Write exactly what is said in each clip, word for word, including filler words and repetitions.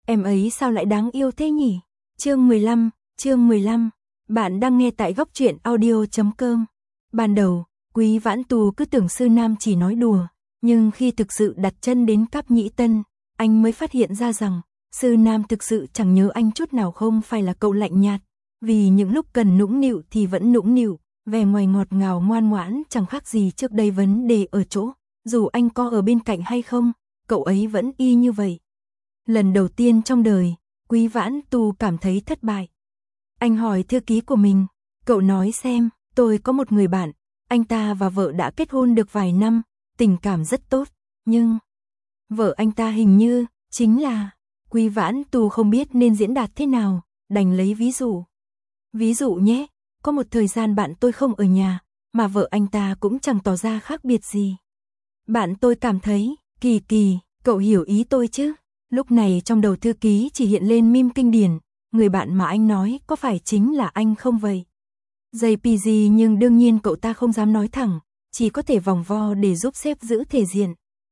em ấy sao lại đáng yêu thế nhỉ? Chương mười lăm, chương mười lăm, bạn đang nghe tại góc truyện audio chấm com. Ban đầu, Quý Vãn Tu cứ tưởng Sư Nam chỉ nói đùa, nhưng khi thực sự đặt chân đến Cáp Nhĩ Tân, anh mới phát hiện ra rằng, Sư Nam thực sự chẳng nhớ anh chút nào, không phải là cậu lạnh nhạt, vì những lúc cần nũng nịu thì vẫn nũng nịu, vẻ ngoài ngọt ngào ngoan ngoãn chẳng khác gì trước đây. Vấn đề ở chỗ, dù anh có ở bên cạnh hay không, cậu ấy vẫn y như vậy. Lần đầu tiên trong đời, Quý Vãn Tu cảm thấy thất bại. Anh hỏi thư ký của mình, cậu nói xem, tôi có một người bạn, anh ta và vợ đã kết hôn được vài năm, tình cảm rất tốt, nhưng vợ anh ta hình như chính là... Quý Vãn Tu không biết nên diễn đạt thế nào, đành lấy ví dụ. Ví dụ nhé, có một thời gian bạn tôi không ở nhà, mà vợ anh ta cũng chẳng tỏ ra khác biệt gì. Bạn tôi cảm thấy, kỳ kỳ, cậu hiểu ý tôi chứ? Lúc này trong đầu thư ký chỉ hiện lên meme kinh điển, người bạn mà anh nói có phải chính là anh không vậy? gi pê giê, nhưng đương nhiên cậu ta không dám nói thẳng, chỉ có thể vòng vo để giúp sếp giữ thể diện.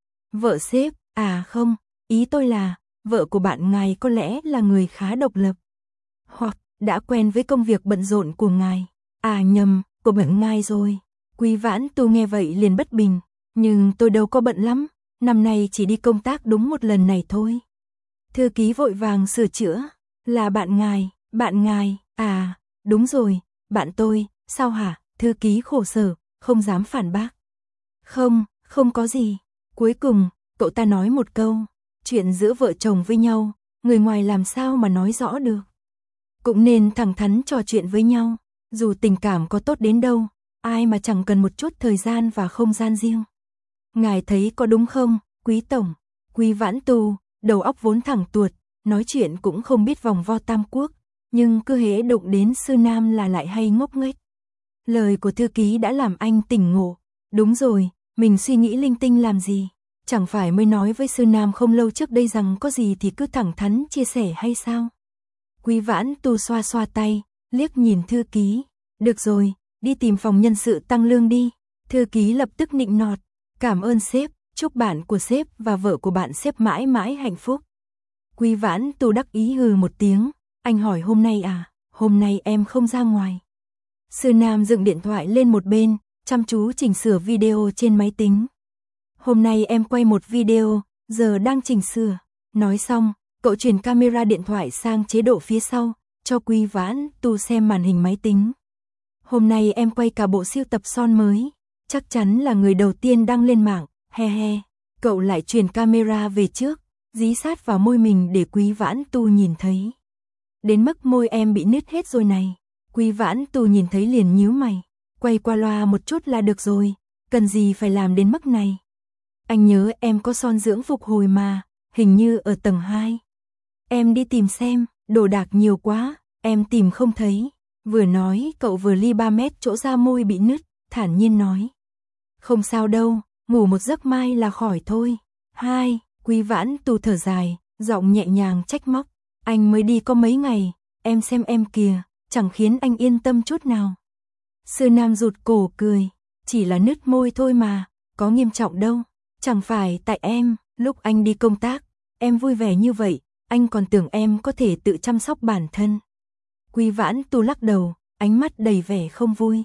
Vợ sếp, à không, ý tôi là, vợ của bạn ngài có lẽ là người khá độc lập. Hoặc, đã quen với công việc bận rộn của ngài. À nhầm, của bận ngài rồi. Quý Vãn Tu nghe vậy liền bất bình, nhưng tôi đâu có bận lắm, năm nay chỉ đi công tác đúng một lần này thôi. Thư ký vội vàng sửa chữa, là bạn ngài, bạn ngài, à, đúng rồi, bạn tôi, sao hả? Thư ký khổ sở, không dám phản bác. Không, không có gì. Cuối cùng, cậu ta nói một câu, chuyện giữa vợ chồng với nhau, người ngoài làm sao mà nói rõ được. Cũng nên thẳng thắn trò chuyện với nhau, dù tình cảm có tốt đến đâu, ai mà chẳng cần một chút thời gian và không gian riêng. Ngài thấy có đúng không, Quý Tổng? Quý Vãn Tu, đầu óc vốn thẳng tuột, nói chuyện cũng không biết vòng vo tam quốc, nhưng cứ hễ đụng đến Sư Nam là lại hay ngốc nghếch. Lời của thư ký đã làm anh tỉnh ngộ, đúng rồi, mình suy nghĩ linh tinh làm gì? Chẳng phải mới nói với Sư Nam không lâu trước đây rằng có gì thì cứ thẳng thắn chia sẻ hay sao? Quý Vãn Tu xoa xoa tay, liếc nhìn thư ký, được rồi, đi tìm phòng nhân sự tăng lương đi. Thư ký lập tức nịnh nọt, cảm ơn sếp, chúc bạn của sếp và vợ của bạn sếp mãi mãi hạnh phúc. Quý Vãn Tu đắc ý hừ một tiếng, anh hỏi hôm nay à, hôm nay em không ra ngoài. Sư Nam dựng điện thoại lên một bên, chăm chú chỉnh sửa video trên máy tính. Hôm nay em quay một video, giờ đang chỉnh sửa. Nói xong, cậu chuyển camera điện thoại sang chế độ phía sau, cho Quý Vãn Tu xem màn hình máy tính. Hôm nay em quay cả bộ sưu tập son mới, chắc chắn là người đầu tiên đăng lên mạng, he he. Cậu lại chuyển camera về trước, dí sát vào môi mình để Quý Vãn Tu nhìn thấy. Đến mức môi em bị nứt hết rồi này. Quý Vãn Tu nhìn thấy liền nhíu mày, quay qua loa một chút là được rồi, cần gì phải làm đến mức này. Anh nhớ em có son dưỡng phục hồi mà, hình như ở tầng hai. Em đi tìm xem, đồ đạc nhiều quá, em tìm không thấy. Vừa nói cậu vừa ly ba mét chỗ da môi bị nứt, thản nhiên nói. Không sao đâu, ngủ một giấc mai là khỏi thôi. Hai, Quý Vãn Tu thở dài, giọng nhẹ nhàng trách móc. Anh mới đi có mấy ngày, em xem em kìa, chẳng khiến anh yên tâm chút nào. Sư Nam rụt cổ cười, chỉ là nứt môi thôi mà, có nghiêm trọng đâu. Chẳng phải tại em, lúc anh đi công tác, em vui vẻ như vậy, anh còn tưởng em có thể tự chăm sóc bản thân. Quý Vãn Tu lắc đầu, ánh mắt đầy vẻ không vui.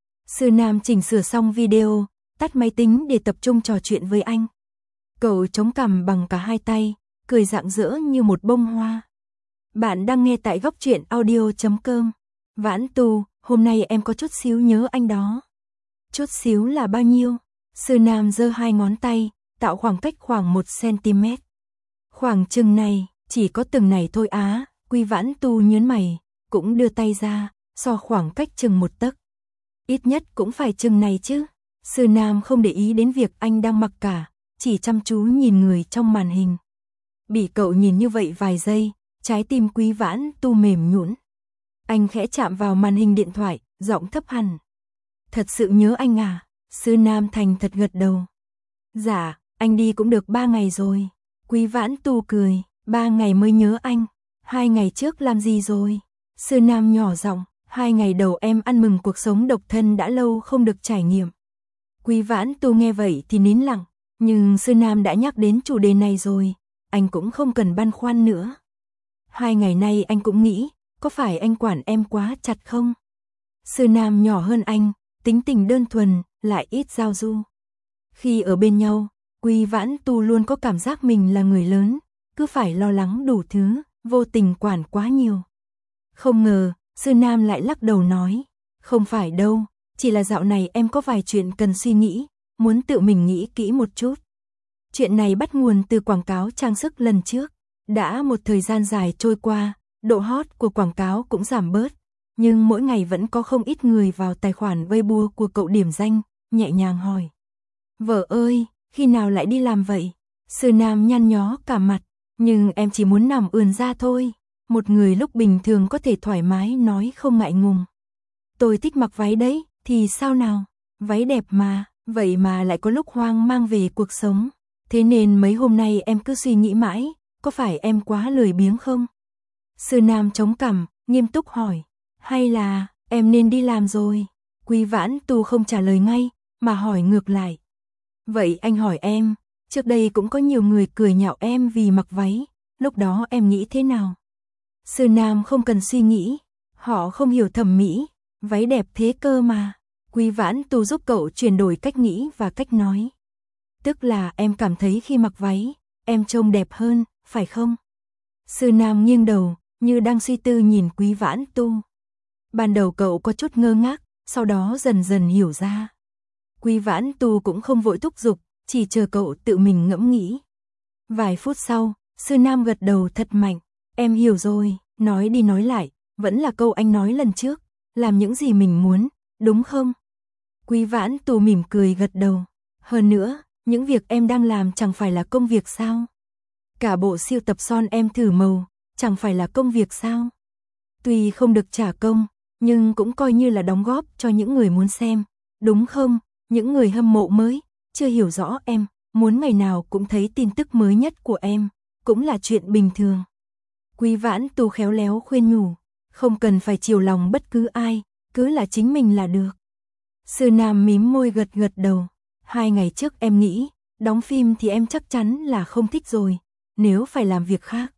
Sư Nam chỉnh sửa xong video, tắt máy tính để tập trung trò chuyện với anh. Cậu chống cằm bằng cả hai tay, cười rạng rỡ như một bông hoa. Bạn đang nghe tại góc truyện audio chấm com. Vãn Tu, hôm nay em có chút xíu nhớ anh đó. Chút xíu là bao nhiêu? Sư Nam giơ hai ngón tay, tạo khoảng cách khoảng một xăng-ti-mét. Khoảng chừng này, chỉ có từng này thôi á. Quý Vãn Tu nhớn mày, cũng đưa tay ra, so khoảng cách chừng một tấc. Ít nhất cũng phải chừng này chứ. Sư Nam không để ý đến việc anh đang mặc cả, chỉ chăm chú nhìn người trong màn hình. Bị cậu nhìn như vậy vài giây, trái tim Quý Vãn Tu mềm nhũn. Anh khẽ chạm vào màn hình điện thoại, giọng thấp hẳn. Thật sự nhớ anh à? Sư Nam thành thật gật đầu. Dạ, anh đi cũng được ba ngày rồi. Quý Vãn Tu cười, ba ngày mới nhớ anh. Hai ngày trước làm gì rồi? Sư Nam nhỏ giọng, hai ngày đầu em ăn mừng cuộc sống độc thân đã lâu không được trải nghiệm. Quý Vãn Tu nghe vậy thì nín lặng, nhưng Sư Nam đã nhắc đến chủ đề này rồi, anh cũng không cần băn khoăn nữa. Hai ngày nay anh cũng nghĩ, có phải anh quản em quá chặt không? Sư Nam nhỏ hơn anh, tính tình đơn thuần, lại ít giao du. Khi ở bên nhau, Quý Vãn Tu luôn có cảm giác mình là người lớn, cứ phải lo lắng đủ thứ, vô tình quản quá nhiều. Không ngờ, Sư Nam lại lắc đầu nói, không phải đâu, chỉ là dạo này em có vài chuyện cần suy nghĩ, muốn tự mình nghĩ kỹ một chút. Chuyện này bắt nguồn từ quảng cáo trang sức lần trước. Đã một thời gian dài trôi qua, độ hot của quảng cáo cũng giảm bớt, nhưng mỗi ngày vẫn có không ít người vào tài khoản Weibo của cậu điểm danh, nhẹ nhàng hỏi. Vợ ơi, khi nào lại đi làm vậy? Sư Nam nhăn nhó cả mặt, nhưng em chỉ muốn nằm ườn ra thôi. Một người lúc bình thường có thể thoải mái nói không ngại ngùng. Tôi thích mặc váy đấy, thì sao nào? Váy đẹp mà, vậy mà lại có lúc hoang mang về cuộc sống. Thế nên mấy hôm nay em cứ suy nghĩ mãi, có phải em quá lười biếng không? Sư Nam chống cằm, nghiêm túc hỏi, hay là em nên đi làm rồi? Quý Vãn Tu không trả lời ngay, mà hỏi ngược lại. Vậy anh hỏi em, trước đây cũng có nhiều người cười nhạo em vì mặc váy, lúc đó em nghĩ thế nào? Sư Nam không cần suy nghĩ, họ không hiểu thẩm mỹ, váy đẹp thế cơ mà. Quý Vãn Tu giúp cậu chuyển đổi cách nghĩ và cách nói. Tức là em cảm thấy khi mặc váy, em trông đẹp hơn, phải không? Sư Nam nghiêng đầu, như đang suy tư nhìn Quý Vãn Tu. Ban đầu cậu có chút ngơ ngác, sau đó dần dần hiểu ra. Quý Vãn Tu cũng không vội thúc giục, chỉ chờ cậu tự mình ngẫm nghĩ. Vài phút sau, Sư Nam gật đầu thật mạnh. Em hiểu rồi, nói đi nói lại, vẫn là câu anh nói lần trước, làm những gì mình muốn, đúng không? Quý Vãn Tu mỉm cười gật đầu. Hơn nữa, những việc em đang làm chẳng phải là công việc sao? Cả bộ siêu tập son em thử màu, chẳng phải là công việc sao? Tuy không được trả công, nhưng cũng coi như là đóng góp cho những người muốn xem, đúng không? Những người hâm mộ mới, chưa hiểu rõ em, muốn ngày nào cũng thấy tin tức mới nhất của em, cũng là chuyện bình thường. Quý Vãn Tu khéo léo khuyên nhủ, không cần phải chiều lòng bất cứ ai, cứ là chính mình là được. Sư Nam mím môi gật gật đầu, hai ngày trước em nghĩ, đóng phim thì em chắc chắn là không thích rồi, nếu phải làm việc khác.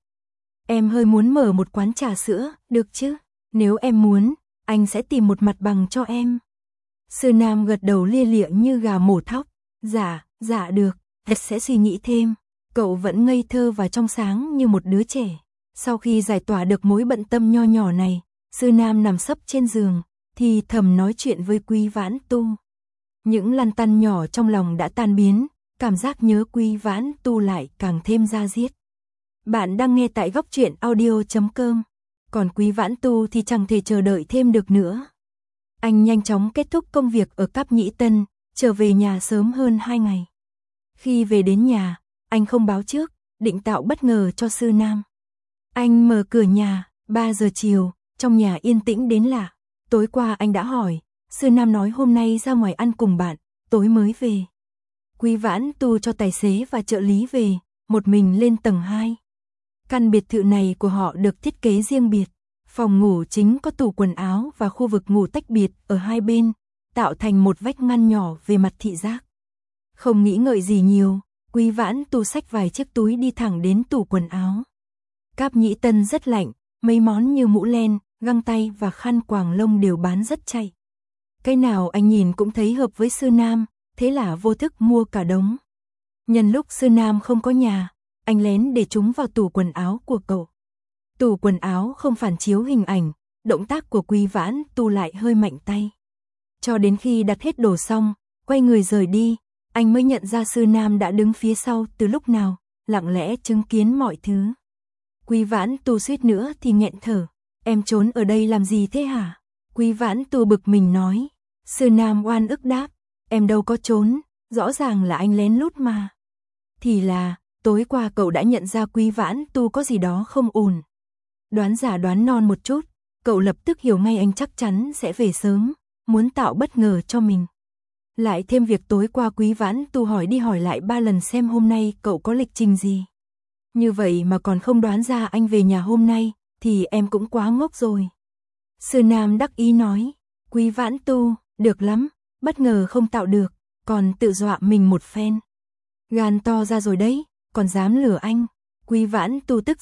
Em hơi muốn mở một quán trà sữa, được chứ? Nếu em muốn, anh sẽ tìm một mặt bằng cho em. Sư Nam gật đầu lia lịa như gà mổ thóc. Dạ, dạ được, em sẽ suy nghĩ thêm. Cậu vẫn ngây thơ và trong sáng như một đứa trẻ. Sau khi giải tỏa được mối bận tâm nho nhỏ này, Sư Nam nằm sấp trên giường, thì thầm nói chuyện với Quý Vãn Tu. Những lăn tăn nhỏ trong lòng đã tan biến, cảm giác nhớ Quý Vãn Tu lại càng thêm da diết. Bạn đang nghe tại góc truyện audio chấm com. Còn Quý Vãn Tu thì chẳng thể chờ đợi thêm được nữa. Anh nhanh chóng kết thúc công việc ở Cáp Nhĩ Tân, trở về nhà sớm hơn hai ngày. Khi về đến nhà, anh không báo trước, định tạo bất ngờ cho Sư Nam. Anh mở cửa nhà, ba giờ chiều, trong nhà yên tĩnh đến lạ. Tối qua anh đã hỏi, Sư Nam nói hôm nay ra ngoài ăn cùng bạn, tối mới về. Quý Vãn Tu cho tài xế và trợ lý về, một mình lên tầng hai. Căn biệt thự này của họ được thiết kế riêng biệt. Phòng ngủ chính có tủ quần áo và khu vực ngủ tách biệt ở hai bên, tạo thành một vách ngăn nhỏ về mặt thị giác. Không nghĩ ngợi gì nhiều, Quý Vãn Tu xách vài chiếc túi đi thẳng đến tủ quần áo. Cáp Nhĩ Tân rất lạnh, mấy món như mũ len, găng tay và khăn quàng lông đều bán rất chạy. Cái nào anh nhìn cũng thấy hợp với Sư Nam, thế là vô thức mua cả đống. Nhân lúc Sư Nam không có nhà, anh lén để chúng vào tủ quần áo của cậu. Tủ quần áo không phản chiếu hình ảnh, động tác của Quý Vãn Tu lại hơi mạnh tay. Cho đến khi đặt hết đồ xong, quay người rời đi, anh mới nhận ra Sư Nam đã đứng phía sau từ lúc nào, lặng lẽ chứng kiến mọi thứ. Quý Vãn Tu suýt nữa thì nghẹn thở, em trốn ở đây làm gì thế hả? Quý Vãn Tu bực mình nói. Sư Nam oan ức đáp, em đâu có trốn, rõ ràng là anh lén lút mà. Thì là, tối qua cậu đã nhận ra Quý Vãn Tu có gì đó không ổn. Đoán giả đoán non một chút, cậu lập tức hiểu ngay anh chắc chắn sẽ về sớm, muốn tạo bất ngờ cho mình. Lại thêm việc tối qua Quý Vãn Tu hỏi đi hỏi lại ba lần xem hôm nay cậu có lịch trình gì. Như vậy mà còn không đoán ra anh về nhà hôm nay, thì em cũng quá ngốc rồi. Sư Nam đắc ý nói, Quý Vãn Tu, được lắm, bất ngờ không tạo được, còn tự dọa mình một phen. Gan to ra rồi đấy, còn dám lừa anh. Quý Vãn Tu tức giận,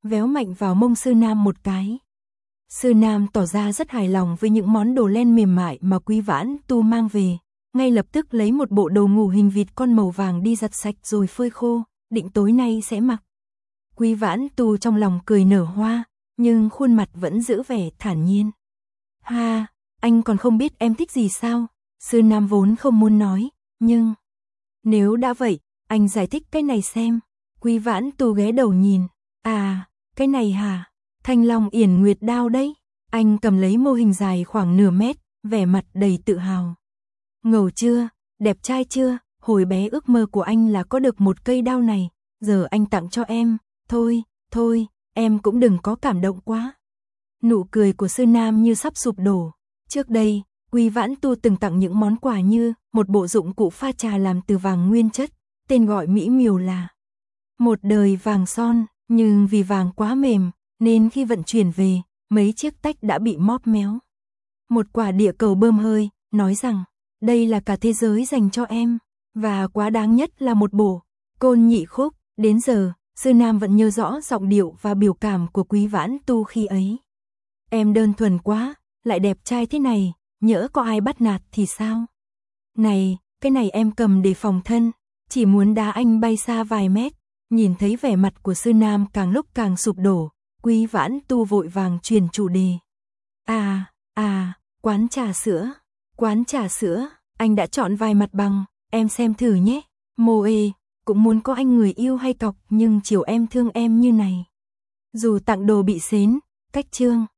véo mạnh vào mông Sư Nam một cái. Sư Nam tỏ ra rất hài lòng với những món đồ len mềm mại mà Quý Vãn Tu mang về, ngay lập tức lấy một bộ đồ ngủ hình vịt con màu vàng đi giặt sạch rồi phơi khô, định tối nay sẽ mặc. Quý Vãn Tu trong lòng cười nở hoa, nhưng khuôn mặt vẫn giữ vẻ thản nhiên. Ha, anh còn không biết em thích gì sao? Sư Nam vốn không muốn nói, nhưng... Nếu đã vậy, anh giải thích cái này xem. Quý Vãn Tu ghé đầu nhìn. À, cái này hả? Thanh Long Yển Nguyệt đao đấy. Anh cầm lấy mô hình dài khoảng nửa mét, vẻ mặt đầy tự hào. Ngầu chưa? Đẹp trai chưa? Hồi bé ước mơ của anh là có được một cây đao này, giờ anh tặng cho em. Thôi, thôi, em cũng đừng có cảm động quá. Nụ cười của Sư Nam như sắp sụp đổ. Trước đây, Quý Vãn Tu từng tặng những món quà như một bộ dụng cụ pha trà làm từ vàng nguyên chất, tên gọi mỹ miều là Một Đời Vàng Son, nhưng vì vàng quá mềm, nên khi vận chuyển về, mấy chiếc tách đã bị móp méo. Một quả địa cầu bơm hơi, nói rằng, đây là cả thế giới dành cho em, và quá đáng nhất là một bộ Côn Nhị Khúc. Đến giờ, Sư Nam vẫn nhớ rõ giọng điệu và biểu cảm của Quý Vãn Tu khi ấy. Em đơn thuần quá, lại đẹp trai thế này, nhỡ có ai bắt nạt thì sao? Này, cái này em cầm để phòng thân, chỉ muốn đá anh bay xa vài mét. Nhìn thấy vẻ mặt của Sư Nam càng lúc càng sụp đổ, Quý Vãn Tu vội vàng chuyển chủ đề. À, à, quán trà sữa, quán trà sữa, anh đã chọn vài mặt bằng, em xem thử nhé. Mô ê, cũng muốn có anh người yêu hay cọc nhưng chiều em thương em như này. Dù tặng đồ bị xến, cách trương,